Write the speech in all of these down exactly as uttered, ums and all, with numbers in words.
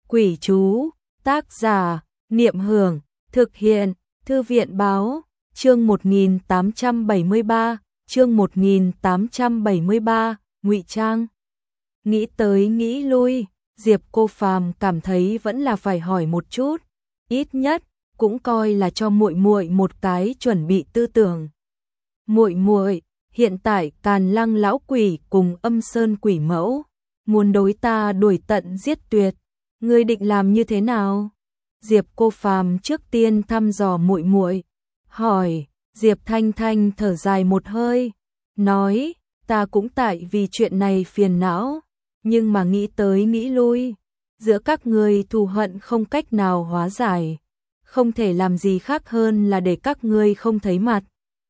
Quỷ chú, tác giả, Niệm Hưởng, thực hiện, Thư viện Báo, chương một nghìn tám trăm bảy mươi ba, chương một nghìn tám trăm bảy mươi ba, ngụy trang. Nghĩ tới nghĩ lui, Diệp Cô Phàm cảm thấy vẫn là phải hỏi một chút, ít nhất cũng coi là cho muội muội một cái chuẩn bị tư tưởng. Muội muội, hiện tại Càn Lăng lão quỷ cùng Âm Sơn quỷ mẫu muốn đối ta đuổi tận giết tuyệt, ngươi định làm như thế nào? Diệp Cô Phàm trước tiên thăm dò muội muội, hỏi. Diệp Thanh Thanh thở dài một hơi, nói, ta cũng tại vì chuyện này phiền não, nhưng mà nghĩ tới nghĩ lui, giữa các ngươi thù hận không cách nào hóa giải, không thể làm gì khác hơn là để các ngươi không thấy mặt.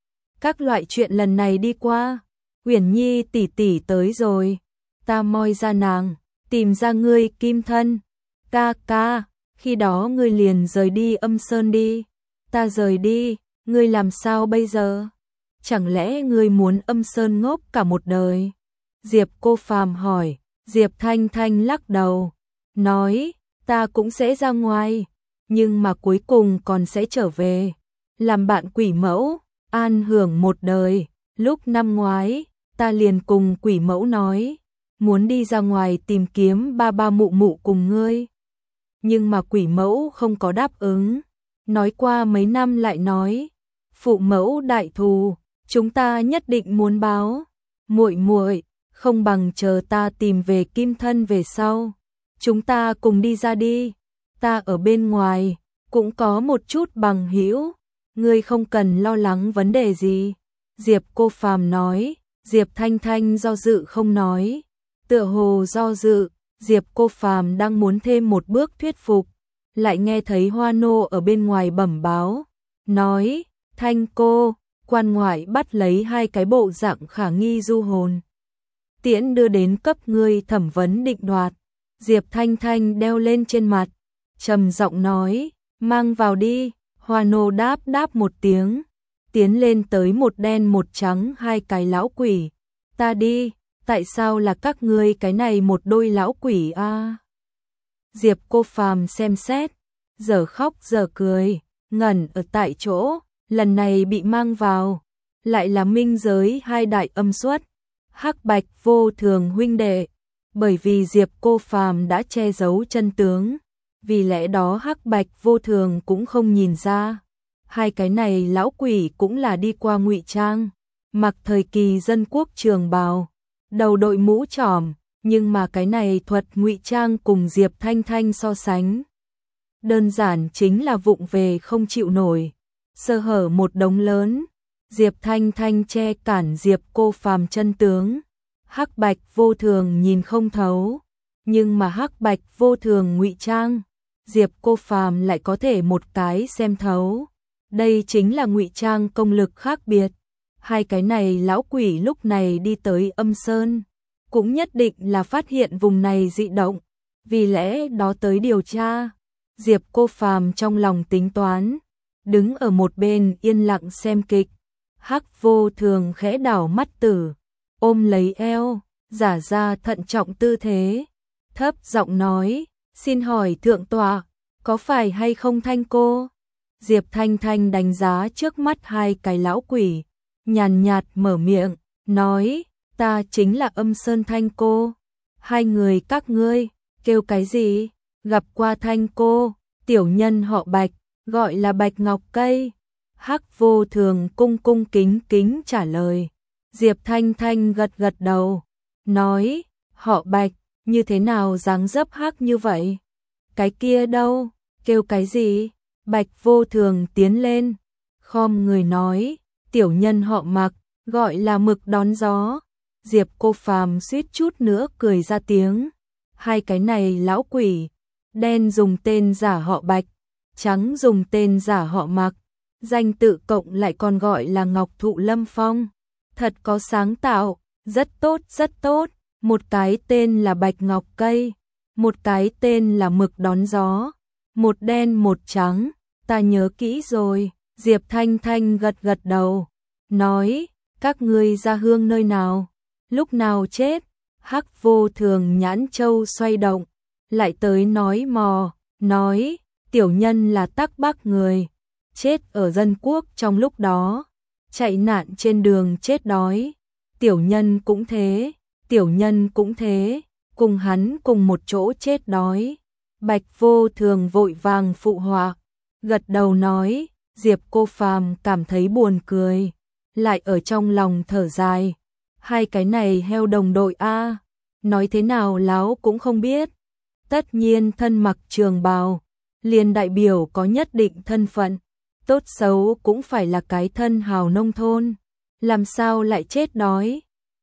Các loại chuyện lần này đi qua, Uyển Nhi tỷ tỷ tới rồi, ta moi ra nàng, tìm ra ngươi kim thân. Ca ca, khi đó ngươi liền rời đi Âm Sơn đi. Ta rời đi, ngươi làm sao bây giờ? Chẳng lẽ ngươi muốn Âm Sơn ngốc cả một đời? Diệp Cô Phàm hỏi. Diệp Thanh Thanh lắc đầu, nói, ta cũng sẽ ra ngoài, nhưng mà cuối cùng còn sẽ trở về, làm bạn quỷ mẫu, an hưởng một đời. Lúc năm ngoái, ta liền cùng quỷ mẫu nói, muốn đi ra ngoài tìm kiếm ba ba mụ mụ cùng ngươi. Nhưng mà quỷ mẫu không có đáp ứng, nói qua mấy năm lại nói, phụ mẫu đại thù, chúng ta nhất định muốn báo. Muội muội, không bằng chờ ta tìm về kim thân về sau, chúng ta cùng đi ra đi. Ta ở bên ngoài cũng có một chút bằng hữu, ngươi không cần lo lắng vấn đề gì. Diệp Cô Phàm nói. Diệp Thanh Thanh do dự không nói, tựa hồ do dự. Diệp Cô Phàm đang muốn thêm một bước thuyết phục, lại nghe thấy Hoa Nô ở bên ngoài bẩm báo, nói, Thanh cô, quan ngoại bắt lấy hai cái bộ dạng khả nghi du hồn, tiễn đưa đến cấp ngươi thẩm vấn định đoạt. Diệp Thanh Thanh đeo lên trên mặt, trầm giọng nói, mang vào đi. Hoa Nô đáp đáp một tiếng, tiến lên tới một đen một trắng hai cái lão quỷ. Ta đi. Tại sao là các ngươi cái này một đôi lão quỷ a? À? Diệp Cô Phàm xem xét, giờ khóc giờ cười, ngẩn ở tại chỗ, lần này bị mang vào, lại là minh giới hai đại âm xuất, Hắc Bạch Vô Thường huynh đệ, bởi vì Diệp Cô Phàm đã che giấu chân tướng, vì lẽ đó Hắc Bạch Vô Thường cũng không nhìn ra, hai cái này lão quỷ cũng là đi qua ngụy trang, mặc thời kỳ dân quốc trường bào, đầu đội mũ tròm, nhưng mà cái này thuật ngụy trang cùng Diệp Thanh Thanh so sánh, đơn giản chính là vụng về không chịu nổi, sơ hở một đống lớn. Diệp Thanh Thanh che cản Diệp Cô Phàm chân tướng, Hắc Bạch Vô Thường nhìn không thấu, nhưng mà Hắc Bạch Vô Thường ngụy trang, Diệp Cô Phàm lại có thể một cái xem thấu. Đây chính là ngụy trang công lực khác biệt. Hai cái này lão quỷ lúc này đi tới Âm Sơn, cũng nhất định là phát hiện vùng này dị động, vì lẽ đó tới điều tra. Diệp Cô Phàm trong lòng tính toán, đứng ở một bên yên lặng xem kịch. Hắc Vô Thường khẽ đảo mắt tử, ôm lấy eo, giả ra thận trọng tư thế, thấp giọng nói, xin hỏi thượng tọa, có phải hay không Thanh cô? Diệp Thanh Thanh đánh giá trước mắt hai cái lão quỷ, nhàn nhạt mở miệng, nói, ta chính là Âm Sơn Thanh cô. Hai người các ngươi, kêu cái gì? Gặp qua Thanh cô, tiểu nhân họ Bạch, gọi là Bạch Ngọc Cây. Hắc Vô Thường cung cung kính kính trả lời. Diệp Thanh Thanh gật gật đầu, nói, họ Bạch, như thế nào dáng dấp hắc như vậy? Cái kia đâu, kêu cái gì? Bạch Vô Thường tiến lên, khom người nói, tiểu nhân họ Mặc, gọi là Mực đón gió. Diệp Cô Phàm suýt chút nữa cười ra tiếng. Hai cái này lão quỷ, đen dùng tên giả họ Bạch, trắng dùng tên giả họ Mặc, danh tự cộng lại còn gọi là Ngọc Thụ Lâm Phong. Thật có sáng tạo, rất tốt rất tốt. Một cái tên là Bạch Ngọc Cây, một cái tên là Mực đón gió, một đen một trắng, ta nhớ kỹ rồi. Diệp Thanh Thanh gật gật đầu, nói, các ngươi ra hương nơi nào, lúc nào chết? Hắc Vô Thường nhãn châu xoay động, lại tới nói mò, nói, tiểu nhân là Tắc Bắc người, chết ở dân quốc trong lúc đó, chạy nạn trên đường chết đói, tiểu nhân cũng thế, tiểu nhân cũng thế, cùng hắn cùng một chỗ chết đói. Bạch Vô Thường vội vàng phụ họa, gật đầu nói, Diệp Cô Phàm cảm thấy buồn cười, lại ở trong lòng thở dài, hai cái này heo đồng đội a, nói thế nào láo cũng không biết. Tất nhiên thân mặc trường bào, liền đại biểu có nhất định thân phận, tốt xấu cũng phải là cái thân hào nông thôn, làm sao lại chết đói?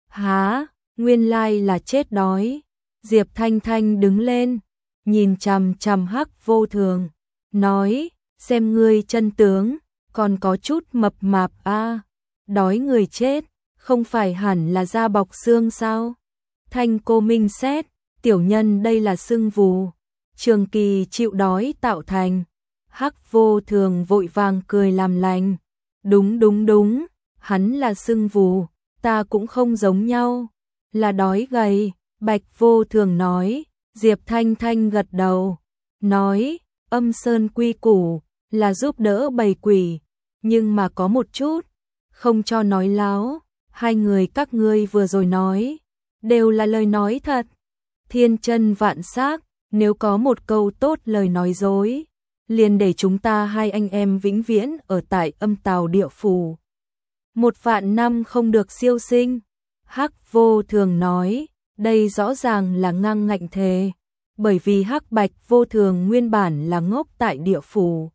Há, nguyên lai là chết đói. Diệp Thanh Thanh đứng lên, nhìn chằm chằm Hắc Vô Thường, nói, xem ngươi chân tướng, còn có chút mập mạp a, đói người chết, không phải hẳn là da bọc xương sao? Thanh cô minh xét, tiểu nhân đây là sưng vù, trường kỳ chịu đói tạo thành. Hắc Vô Thường vội vàng cười làm lành, đúng đúng đúng, hắn là sưng vù, ta cũng không giống nhau, là đói gầy. Bạch Vô Thường nói, Diệp Thanh Thanh gật đầu, nói, âm sơn quy củ, là giúp đỡ bầy quỷ, nhưng mà có một chút, không cho nói láo, hai người các ngươi vừa rồi nói, đều là lời nói thật. Thiên chân vạn xác, nếu có một câu tốt lời nói dối, liền để chúng ta hai anh em vĩnh viễn ở tại âm tào địa phủ. Một vạn năm không được siêu sinh. Hắc Vô Thường nói, đây rõ ràng là ngang ngạnh thề, bởi vì Hắc Bạch Vô Thường nguyên bản là ngốc tại địa phủ,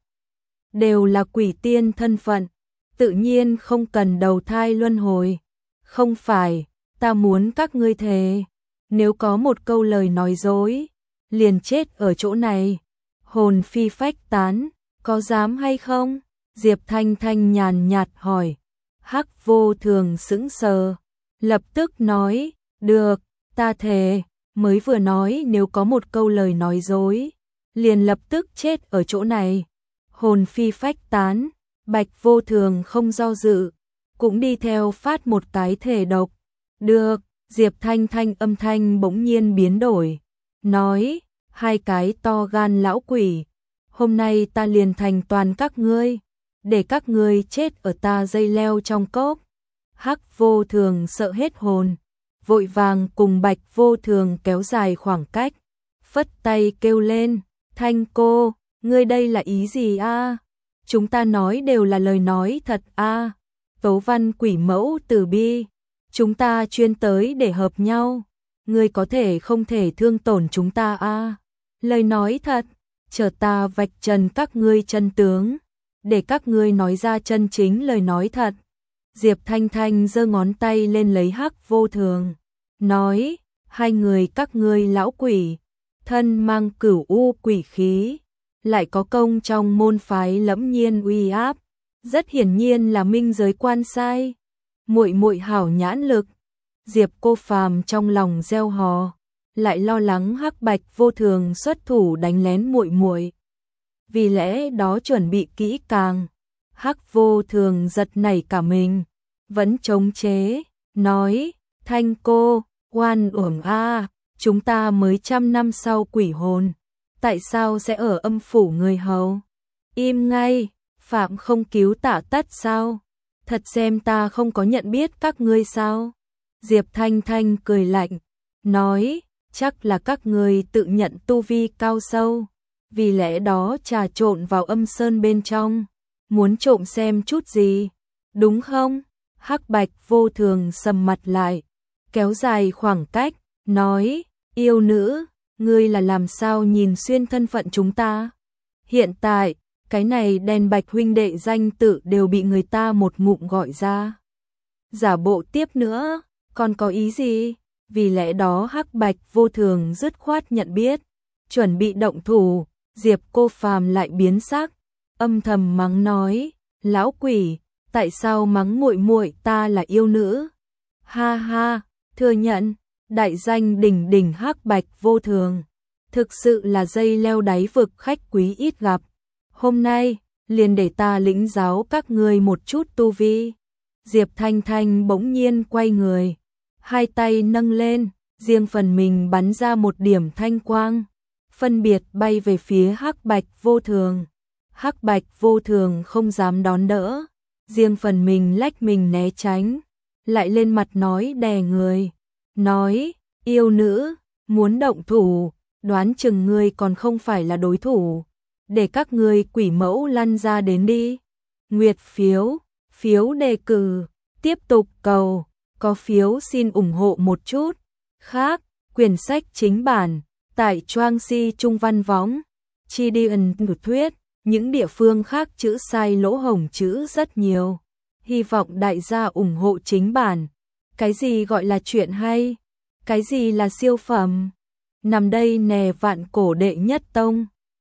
đều là quỷ tiên thân phận, tự nhiên không cần đầu thai luân hồi. Không phải, ta muốn các ngươi thề, nếu có một câu lời nói dối, liền chết ở chỗ này, hồn phi phách tán, có dám hay không? Diệp Thanh Thanh nhàn nhạt hỏi. Hắc Vô Thường sững sờ, lập tức nói, được, ta thề, mới vừa nói nếu có một câu lời nói dối, liền lập tức chết ở chỗ này, hồn phi phách tán. Bạch Vô Thường không do dự, cũng đi theo phát một cái thể độc. Được, Diệp Thanh Thanh âm thanh bỗng nhiên biến đổi, nói, hai cái to gan lão quỷ, hôm nay ta liền thành toàn các ngươi, để các ngươi chết ở ta dây leo trong cốc. Hắc Vô Thường sợ hết hồn, vội vàng cùng Bạch Vô Thường kéo dài khoảng cách, phất tay kêu lên, Thanh cô, ngươi đây là ý gì a? Chúng ta nói đều là lời nói thật a. Tố văn quỷ mẫu từ bi, chúng ta chuyên tới để hợp nhau, ngươi có thể không thể thương tổn chúng ta a. Lời nói thật, chờ ta vạch trần các ngươi chân tướng, để các ngươi nói ra chân chính lời nói thật. Diệp Thanh Thanh giơ ngón tay lên lấy Hắc Vô Thường, nói, hai người các ngươi lão quỷ, thân mang cửu u quỷ khí, lại có công trong môn phái lẫm nhiên uy áp, rất hiển nhiên là minh giới quan sai, muội muội hảo nhãn lực. Diệp Cô Phàm trong lòng gieo hò, lại lo lắng Hắc Bạch Vô Thường xuất thủ đánh lén muội muội, vì lẽ đó chuẩn bị kỹ càng. Hắc Vô Thường giật nảy cả mình, vẫn chống chế, nói, Thanh cô, oan uổng a, chúng ta mới trăm năm sau quỷ hồn, tại sao sẽ ở âm phủ người hầu? Im ngay, phạm không cứu tạ tất sao? Thật xem ta không có nhận biết các ngươi sao? Diệp Thanh Thanh cười lạnh, nói, chắc là các ngươi tự nhận tu vi cao sâu, vì lẽ đó trà trộn vào âm sơn bên trong, muốn trộm xem chút gì, đúng không? Hắc Bạch Vô Thường sầm mặt lại, kéo dài khoảng cách, nói, yêu nữ, ngươi là làm sao nhìn xuyên thân phận chúng ta? Hiện tại, cái này đèn Bạch huynh đệ danh tự đều bị người ta một ngụm gọi ra. Giả bộ tiếp nữa, còn có ý gì? Vì lẽ đó Hắc Bạch Vô Thường dứt khoát nhận biết, chuẩn bị động thủ. Diệp Cô Phàm lại biến sắc, âm thầm mắng nói, lão quỷ, tại sao mắng muội muội ta là yêu nữ? Ha ha, thừa nhận, đại danh đỉnh đỉnh Hắc Bạch Vô Thường, thực sự là dây leo đáy vực khách quý ít gặp. Hôm nay, liền để ta lĩnh giáo các ngươi một chút tu vi. Diệp Thanh Thanh bỗng nhiên quay người, hai tay nâng lên, riêng phần mình bắn ra một điểm thanh quang, phân biệt bay về phía Hắc Bạch Vô Thường. Hắc Bạch Vô Thường không dám đón đỡ, riêng phần mình lách mình né tránh, lại lên mặt nói đè người, nói, yêu nữ, muốn động thủ, đoán chừng ngươi còn không phải là đối thủ, để các ngươi quỷ mẫu lăn ra đến đi. Nguyệt phiếu, phiếu đề cử, tiếp tục cầu, có phiếu xin ủng hộ một chút. Khác, quyển sách chính bản, tại Choang Si Trung Văn Võng, Chi Điền Thuyết, những địa phương khác chữ sai lỗ hổng chữ rất nhiều. Hy vọng đại gia ủng hộ chính bản. Cái gì gọi là chuyện hay? Cái gì là siêu phẩm? Nằm đây nè vạn cổ đệ nhất tông.